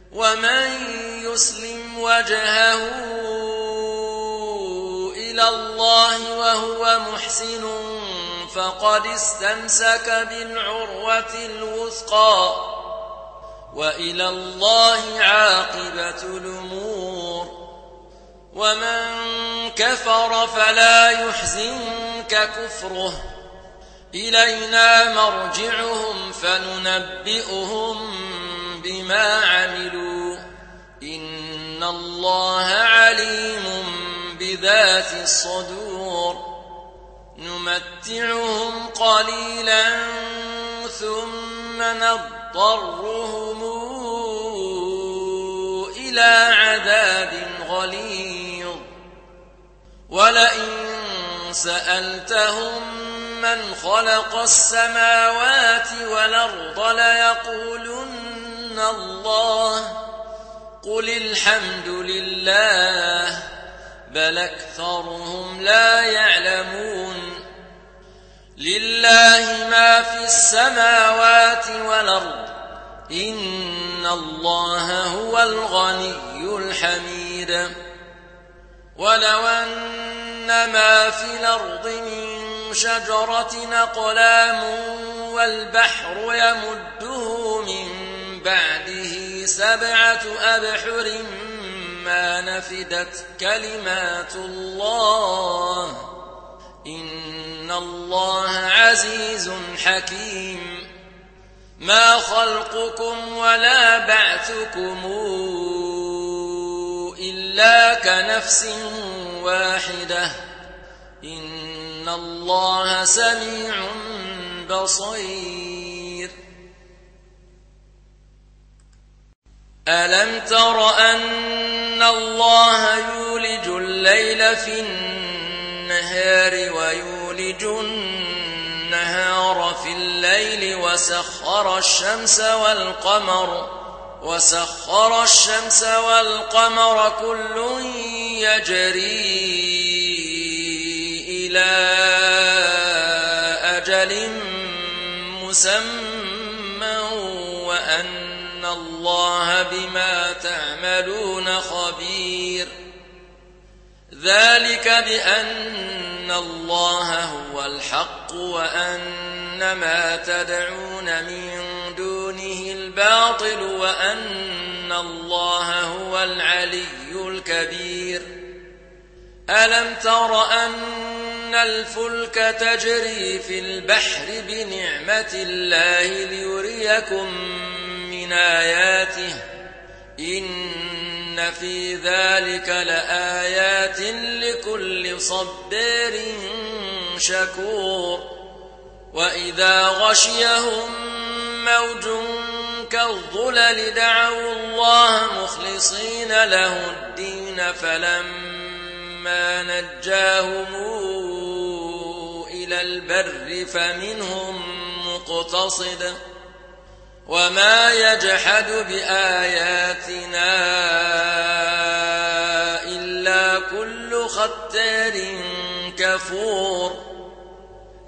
ومن يسلم وجهه إلى الله وهو محسن فقد استمسك بالعروة الوثقى وإلى الله عاقبة الأمور. ومن كفر فلا يحزنك كفره، إلينا مرجعهم فننبئهم بما عملوا، إن الله عليم بذات الصدور. نمتعهم قليلا ثم نضطرهم إلى عذاب غليظ. ولئن سألتهم من خلق السماوات والأرض ليقولن الله، قل الحمد لله، بل أكثرهم لا يعلمون. لله ما في السماوات والأرض، إن الله هو الغني الحميد. ولو أن ما في الأرض من شجرة أقلام والبحر يمده من بعده 7 أبحر ما نفدت كلمات الله، إن الله عزيز حكيم. ما خلقكم ولا بعثكم إلا كنفس واحدة، إن الله سميع بصير. ألم تر أن الله يولج الليل في النهار ويولج النهار في الليل وسخر الشمس والقمر كل يجري إلى أجل مسمى وأن الله بما تعملون خبير. ذلك بأن الله هو الحق وأن ما تدعون من دونه الباطل وأن الله هو العلي الكبير. ألم تر أن الفلك تجري في البحر بنعمة الله ليريكم من آياته، إن في ذلك لآيات لكل صبار شكور. وإذا غشيهم موج كالظلل دعوا الله مخلصين له الدين فلما نجاهم إلى البر فمنهم مقتصد وما يجحد بآياتنا إلا كل ختار كفور.